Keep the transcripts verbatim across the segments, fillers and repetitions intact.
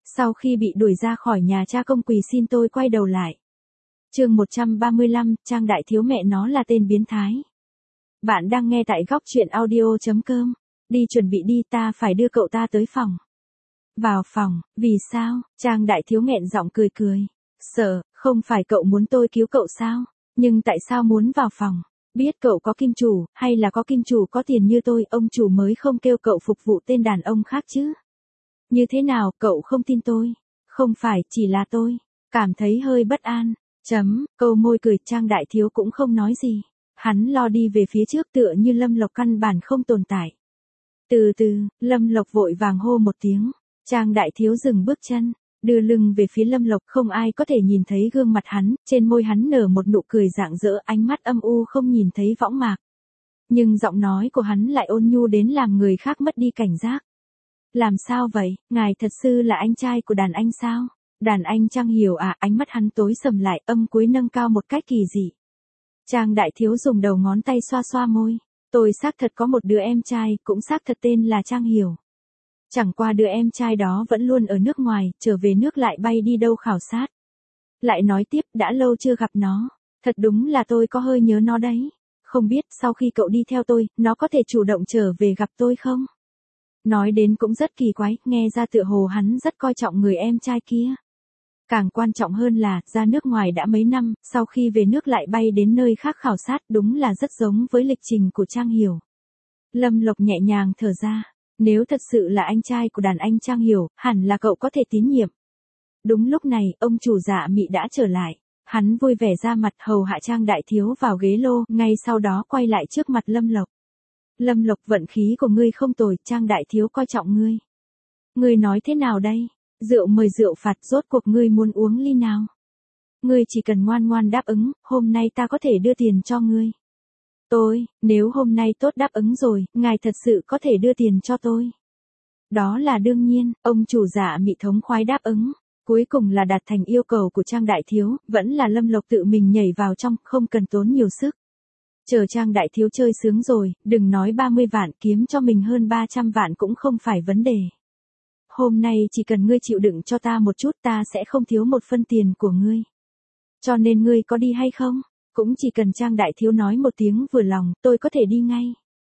Sau khi bị đuổi ra khỏi nhà cha công quỳ xin tôi quay đầu lại. Chương một trăm ba mươi lăm, Trang Đại Thiếu mẹ nó là tên biến thái. Bạn đang nghe tại góc truyện audio chấm com. Đi chuẩn bị đi, ta phải đưa cậu ta tới phòng. Vào phòng, vì sao? Trang Đại Thiếu nghẹn giọng cười cười. Sợ, không phải cậu muốn tôi cứu cậu sao? Nhưng tại sao muốn vào phòng? Biết cậu có kim chủ, hay là có kim chủ có tiền như tôi, ông chủ mới không kêu cậu phục vụ tên đàn ông khác chứ? Như thế nào, cậu không tin tôi? Không phải, chỉ là tôi cảm thấy hơi bất an. Chấm, câu môi cười, Trang Đại Thiếu cũng không nói gì. Hắn lo đi về phía trước tựa như Lâm Lộc căn bản không tồn tại. Từ từ, Lâm Lộc vội vàng hô một tiếng. Trang Đại Thiếu dừng bước chân, đưa lưng về phía Lâm Lộc, không ai có thể nhìn thấy gương mặt hắn, trên môi hắn nở một nụ cười rạng rỡ, ánh mắt âm u không nhìn thấy võng mạc. Nhưng giọng nói của hắn lại ôn nhu đến làm người khác mất đi cảnh giác. Làm sao vậy, ngài thật sự là anh trai của đàn anh sao? Đàn anh Trang Hiểu à? Ánh mắt hắn tối sầm lại, âm cuối nâng cao một cách kỳ dị. Trang Đại Thiếu dùng đầu ngón tay xoa xoa môi. Tôi xác thật có một đứa em trai, cũng xác thật tên là Trang Hiểu. Chẳng qua đứa em trai đó vẫn luôn ở nước ngoài, trở về nước lại bay đi đâu khảo sát. Lại nói tiếp, đã lâu chưa gặp nó. Thật đúng là tôi có hơi nhớ nó đấy. Không biết sau khi cậu đi theo tôi, nó có thể chủ động trở về gặp tôi không? Nói đến cũng rất kỳ quái, nghe ra tựa hồ hắn rất coi trọng người em trai kia. Càng quan trọng hơn là, ra nước ngoài đã mấy năm, sau khi về nước lại bay đến nơi khác khảo sát, đúng là rất giống với lịch trình của Trang Hiểu. Lâm Lộc nhẹ nhàng thở ra. Nếu thật sự là anh trai của đàn anh Trang Hiểu, hẳn là cậu có thể tín nhiệm. Đúng lúc này, ông chủ Dạ Mị đã trở lại. Hắn vui vẻ ra mặt hầu hạ Trang Đại Thiếu vào ghế lô, ngay sau đó quay lại trước mặt Lâm Lộc. Lâm Lộc, vận khí của ngươi không tồi, Trang Đại Thiếu coi trọng ngươi. Ngươi nói thế nào đây? Rượu mời rượu phạt, rốt cuộc ngươi muốn uống ly nào? Ngươi chỉ cần ngoan ngoan đáp ứng, hôm nay ta có thể đưa tiền cho ngươi. Tôi, nếu hôm nay tốt đáp ứng rồi, ngài thật sự có thể đưa tiền cho tôi. Đó là đương nhiên, ông chủ Dạ Mị thống khoái đáp ứng. Cuối cùng là đạt thành yêu cầu của Trang Đại Thiếu, vẫn là Lâm Lộc tự mình nhảy vào trong, không cần tốn nhiều sức. Chờ Trang Đại Thiếu chơi sướng rồi, đừng nói ba mươi vạn, kiếm cho mình hơn ba trăm vạn cũng không phải vấn đề. Hôm nay chỉ cần ngươi chịu đựng cho ta một chút, ta sẽ không thiếu một phân tiền của ngươi. Cho nên ngươi có đi hay không? Cũng chỉ cần Trang Đại Thiếu nói một tiếng vừa lòng, tôi có thể đi ngay.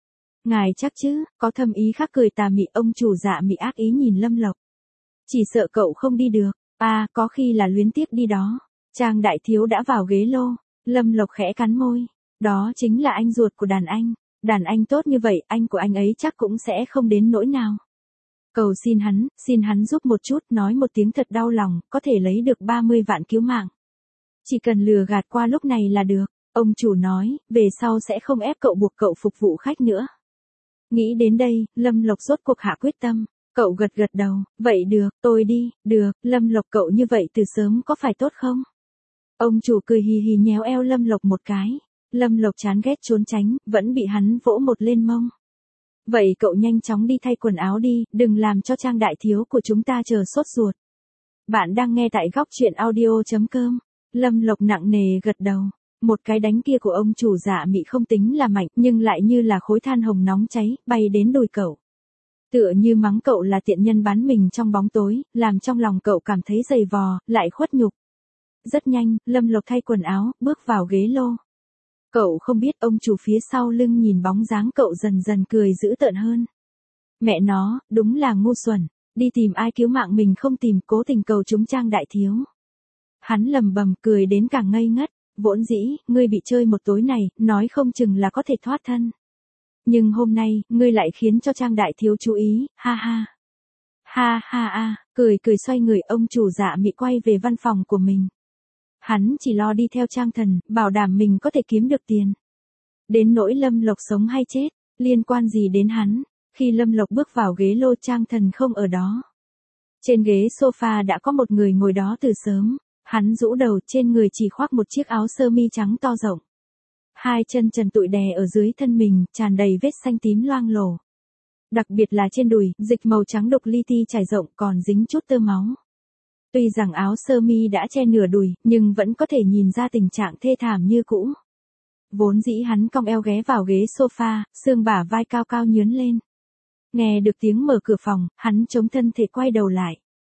Ngài chắc chứ? Có thâm ý khác cười tà mị, ông chủ Dạ Mị ác ý nhìn Lâm Lộc. Chỉ sợ cậu không đi được. À, có khi là luyến tiếc đi đó. Trang Đại Thiếu đã vào ghế lô. Lâm Lộc khẽ cắn môi. Đó chính là anh ruột của đàn anh. Đàn anh tốt như vậy, anh của anh ấy chắc cũng sẽ không đến nỗi nào. Cầu xin hắn, xin hắn giúp một chút, nói một tiếng thật đau lòng, có thể lấy được ba mươi vạn cứu mạng. Chỉ cần lừa gạt qua lúc này là được. Ông chủ nói, về sau sẽ không ép cậu buộc cậu phục vụ khách nữa. Nghĩ đến đây, Lâm Lộc rốt cuộc hạ quyết tâm. Cậu gật gật đầu, vậy được, tôi đi, được, Lâm Lộc cậu như vậy từ sớm có phải tốt không? Ông chủ cười hì hì nhéo eo Lâm Lộc một cái. Lâm Lộc chán ghét trốn tránh, vẫn bị hắn vỗ một lên mông. Vậy cậu nhanh chóng đi thay quần áo đi, đừng làm cho Trang Đại Thiếu của chúng ta chờ sốt ruột. Bạn đang nghe tại góc truyện audio chấm com. Lâm Lộc nặng nề gật đầu. Một cái đánh kia của ông chủ Dạ Mị không tính là mạnh, nhưng lại như là khối than hồng nóng cháy, bay đến đùi cậu. Tựa như mắng cậu là tiện nhân bán mình trong bóng tối, làm trong lòng cậu cảm thấy dày vò, lại khuất nhục. Rất nhanh, Lâm Lộc thay quần áo, bước vào ghế lô. Cậu không biết ông chủ phía sau lưng nhìn bóng dáng cậu dần dần cười dữ tợn hơn. Mẹ nó, đúng là ngu xuẩn, đi tìm ai cứu mạng mình không tìm, cố tình cầu chúng Trang Đại Thiếu. Hắn lầm bầm cười đến càng ngây ngất, vốn dĩ, ngươi bị chơi một tối này, nói không chừng là có thể thoát thân. Nhưng hôm nay, ngươi lại khiến cho Trang Đại Thiếu chú ý, ha ha. Ha ha a, cười cười xoay người, ông chủ Dạ Mị quay về văn phòng của mình. Hắn chỉ lo đi theo Trang Thần, bảo đảm mình có thể kiếm được tiền. Đến nỗi Lâm Lộc sống hay chết, liên quan gì đến hắn? Khi Lâm Lộc bước vào ghế lô, Trang Thần không ở đó. Trên ghế sofa đã có một người ngồi đó từ sớm. Hắn rũ đầu, trên người chỉ khoác một chiếc áo sơ mi trắng to rộng. Hai chân trần tụi đè ở dưới thân mình, tràn đầy vết xanh tím loang lổ. Đặc biệt là trên đùi, dịch màu trắng đục li ti trải rộng còn dính chút tơ máu. Tuy rằng áo sơ mi đã che nửa đùi, nhưng vẫn có thể nhìn ra tình trạng thê thảm như cũ. Vốn dĩ hắn cong eo ghé vào ghế sofa, xương bả vai cao cao nhướn lên. Nghe được tiếng mở cửa phòng, hắn chống thân thể quay đầu lại.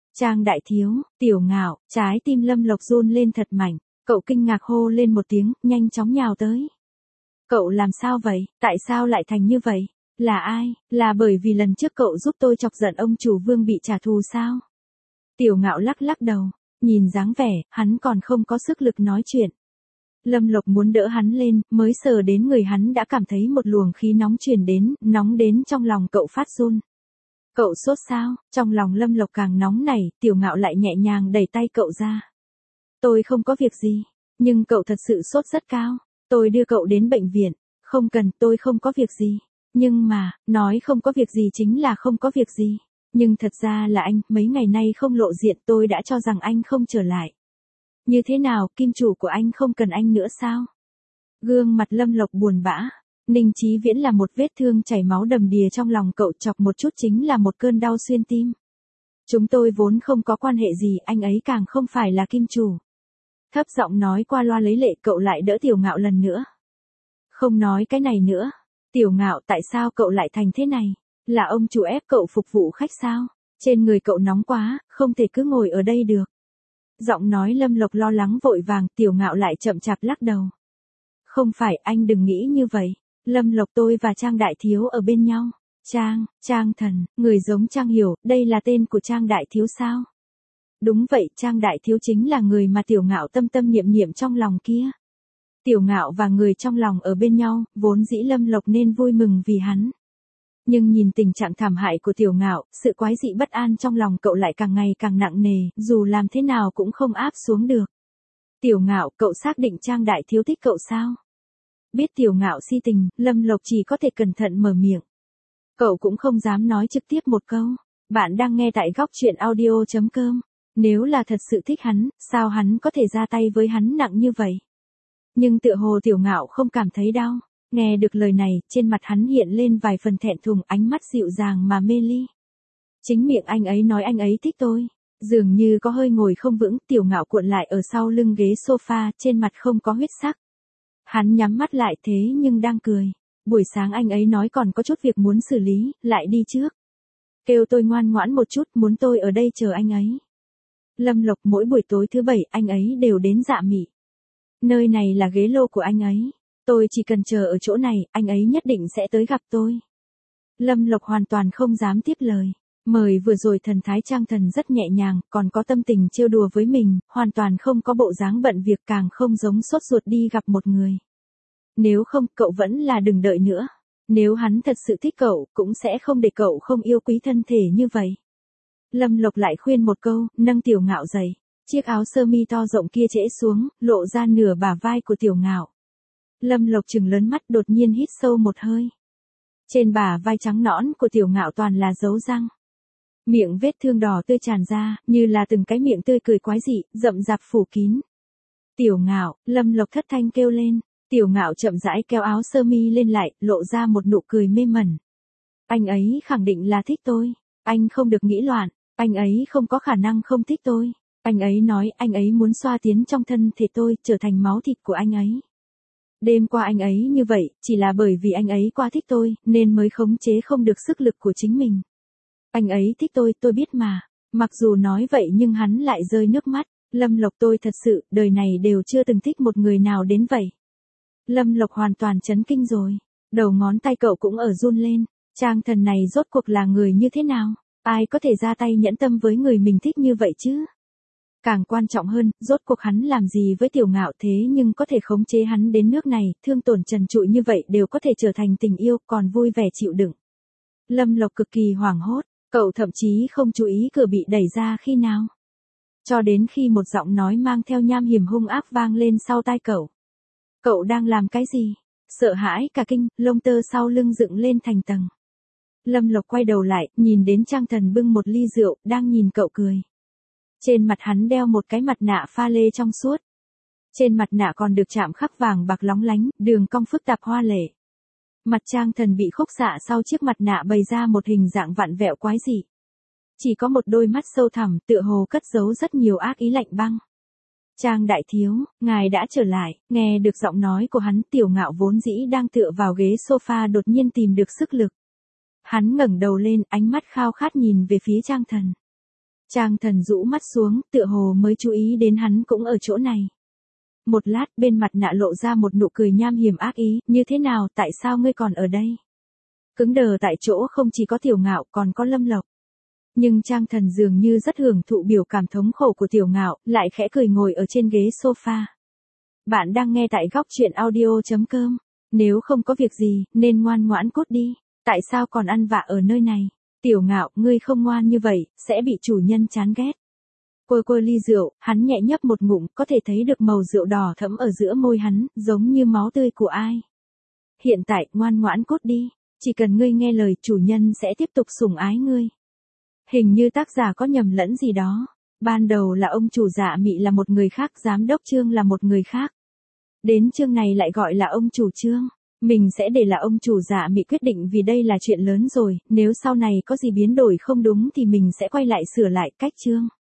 Trang đại thiếu, Tiểu Ngạo, trái tim Lâm Lộc run lên thật mạnh, cậu kinh ngạc hô lên một tiếng, nhanh chóng nhào tới. Cậu làm sao vậy, tại sao lại thành như vậy? Là ai, là bởi vì lần trước cậu giúp tôi chọc giận ông chủ Vương bị trả thù sao? Tiểu Ngạo lắc lắc đầu, nhìn dáng vẻ, hắn còn không có sức lực nói chuyện. Lâm Lộc muốn đỡ hắn lên, mới sờ đến người hắn đã cảm thấy một luồng khí nóng truyền đến, nóng đến trong lòng cậu phát run. Cậu sốt sao? Trong lòng Lâm Lộc càng nóng nảy, Tiểu Ngạo lại nhẹ nhàng đẩy tay cậu ra. Tôi không có việc gì, nhưng cậu thật sự sốt rất cao. Tôi đưa cậu đến bệnh viện. Không cần, tôi không có việc gì. Nhưng mà, nói không có việc gì chính là không có việc gì. Nhưng thật ra là anh, mấy ngày nay không lộ diện, tôi đã cho rằng anh không trở lại. Như thế nào, kim chủ của anh không cần anh nữa sao? Gương mặt Lâm Lộc buồn bã. Ninh Chí Viễn là một vết thương chảy máu đầm đìa trong lòng cậu, chọc một chút chính là một cơn đau xuyên tim. Chúng tôi vốn không có quan hệ gì, anh ấy càng không phải là kim chủ. Thấp giọng nói qua loa lấy lệ, cậu lại đỡ Tiểu Ngạo lần nữa. Không nói cái này nữa. Tiểu Ngạo, tại sao cậu lại thành thế này? Là ông chủ ép cậu phục vụ khách sao? Trên người cậu nóng quá, không thể cứ ngồi ở đây được. Giọng nói Lâm Lộc lo lắng vội vàng, Tiểu Ngạo lại chậm chạp lắc đầu. Không phải, anh đừng nghĩ như vậy. Lâm Lộc, tôi và Trang đại thiếu ở bên nhau. Trang, Trang Thần, người giống Trang Hiểu, đây là tên của Trang đại thiếu sao? Đúng vậy, Trang đại thiếu chính là người mà Tiểu Ngạo tâm tâm niệm niệm trong lòng kia. Tiểu Ngạo và người trong lòng ở bên nhau, vốn dĩ Lâm Lộc nên vui mừng vì hắn. Nhưng nhìn tình trạng thảm hại của Tiểu Ngạo, sự quái dị bất an trong lòng cậu lại càng ngày càng nặng nề, dù làm thế nào cũng không áp xuống được. Tiểu Ngạo, cậu xác định Trang đại thiếu thích cậu sao? Biết Tiểu Ngạo si tình, Lâm Lộc chỉ có thể cẩn thận mở miệng. Cậu cũng không dám nói trực tiếp một câu. Bạn đang nghe tại góc truyện audio chấm com. Nếu là thật sự thích hắn, sao hắn có thể ra tay với hắn nặng như vậy? Nhưng tựa hồ Tiểu Ngạo không cảm thấy đau. Nghe được lời này, trên mặt hắn hiện lên vài phần thẹn thùng, ánh mắt dịu dàng mà mê ly. Chính miệng anh ấy nói anh ấy thích tôi. Dường như có hơi ngồi không vững, Tiểu Ngạo cuộn lại ở sau lưng ghế sofa, trên mặt không có huyết sắc. Hắn nhắm mắt lại thế nhưng đang cười. Buổi sáng anh ấy nói còn có chút việc muốn xử lý, lại đi trước. Kêu tôi ngoan ngoãn một chút, muốn tôi ở đây chờ anh ấy. Lâm Lộc, mỗi buổi tối thứ bảy anh ấy đều đến Dạ Mị. Nơi này là ghế lô của anh ấy. Tôi chỉ cần chờ ở chỗ này, anh ấy nhất định sẽ tới gặp tôi. Lâm Lộc hoàn toàn không dám tiếp lời. Mời vừa rồi thần thái Trang Thần rất nhẹ nhàng, còn có tâm tình trêu đùa với mình, hoàn toàn không có bộ dáng bận việc, càng không giống sốt ruột đi gặp một người. Nếu không, cậu vẫn là đừng đợi nữa. Nếu hắn thật sự thích cậu, cũng sẽ không để cậu không yêu quý thân thể như vậy. Lâm Lộc lại khuyên một câu, nâng Tiểu Ngạo dậy. Chiếc áo sơ mi to rộng kia trễ xuống, lộ ra nửa bả vai của Tiểu Ngạo. Lâm Lộc trừng lớn mắt, đột nhiên hít sâu một hơi. Trên bả vai trắng nõn của Tiểu Ngạo toàn là dấu răng. Miệng vết thương đỏ tươi tràn ra, như là từng cái miệng tươi cười quái dị, rậm rạp phủ kín. Tiểu Ngạo, Lâm Lộc thất thanh kêu lên. Tiểu Ngạo chậm rãi kéo áo sơ mi lên lại, lộ ra một nụ cười mê mẩn. Anh ấy khẳng định là thích tôi. Anh không được nghĩ loạn. Anh ấy không có khả năng không thích tôi. Anh ấy nói anh ấy muốn xoa tiến trong thân thể tôi, trở thành máu thịt của anh ấy. Đêm qua anh ấy như vậy, chỉ là bởi vì anh ấy quá thích tôi, nên mới khống chế không được sức lực của chính mình. Anh ấy thích tôi, tôi biết mà. Mặc dù nói vậy nhưng hắn lại rơi nước mắt. Lâm Lộc, tôi thật sự, đời này đều chưa từng thích một người nào đến vậy. Lâm Lộc hoàn toàn chấn kinh rồi. Đầu ngón tay cậu cũng ở run lên. Trang Thần này rốt cuộc là người như thế nào? Ai có thể ra tay nhẫn tâm với người mình thích như vậy chứ? Càng quan trọng hơn, rốt cuộc hắn làm gì với Tiểu Ngạo thế nhưng có thể khống chế hắn đến nước này, thương tổn trần trụi như vậy đều có thể trở thành tình yêu, còn vui vẻ chịu đựng. Lâm Lộc cực kỳ hoảng hốt, cậu thậm chí không chú ý cửa bị đẩy ra khi nào. Cho đến khi một giọng nói mang theo nham hiểm hung ác vang lên sau tai cậu. Cậu đang làm cái gì? Sợ hãi cả kinh, lông tơ sau lưng dựng lên thành tầng. Lâm Lộc quay đầu lại, nhìn đến Trang Thần bưng một ly rượu, đang nhìn cậu cười. Trên mặt hắn đeo một cái mặt nạ pha lê trong suốt. Trên mặt nạ còn được chạm khắc vàng bạc lóng lánh, đường cong phức tạp hoa lệ. Mặt Trang Thần bị khúc xạ sau chiếc mặt nạ bày ra một hình dạng vặn vẹo quái dị. Chỉ có một đôi mắt sâu thẳm, tựa hồ cất giấu rất nhiều ác ý lạnh băng. Trang đại thiếu, ngài đã trở lại. Nghe được giọng nói của hắn, Tiểu Ngạo vốn dĩ đang tựa vào ghế sofa đột nhiên tìm được sức lực. Hắn ngẩng đầu lên, ánh mắt khao khát nhìn về phía Trang Thần. Trang Thần rũ mắt xuống, tựa hồ mới chú ý đến hắn cũng ở chỗ này. Một lát, bên mặt nạ lộ ra một nụ cười nham hiểm ác ý, như thế nào, tại sao ngươi còn ở đây? Cứng đờ tại chỗ không chỉ có Tiểu Ngạo, còn có Lâm Lộc. Nhưng Trang Thần dường như rất hưởng thụ biểu cảm thống khổ của Tiểu Ngạo, lại khẽ cười ngồi ở trên ghế sofa. Bạn đang nghe tại góc truyện audio chấm com. Nếu không có việc gì, nên ngoan ngoãn cút đi. Tại sao còn ăn vạ ở nơi này? Tiểu Ngạo, ngươi không ngoan như vậy, sẽ bị chủ nhân chán ghét. Côi côi ly rượu, hắn nhẹ nhấp một ngụm, có thể thấy được màu rượu đỏ thẫm ở giữa môi hắn, giống như máu tươi của ai. Hiện tại, ngoan ngoãn cút đi. Chỉ cần ngươi nghe lời, chủ nhân sẽ tiếp tục sủng ái ngươi. Hình như tác giả có nhầm lẫn gì đó. Ban đầu là ông chủ Dạ Mị là một người khác, giám đốc Trương là một người khác. Đến chương này lại gọi là ông chủ Trương. Mình sẽ để là ông chủ Dạ Mị quyết định vì đây là chuyện lớn rồi, nếu sau này có gì biến đổi không đúng thì mình sẽ quay lại sửa lại cách chương.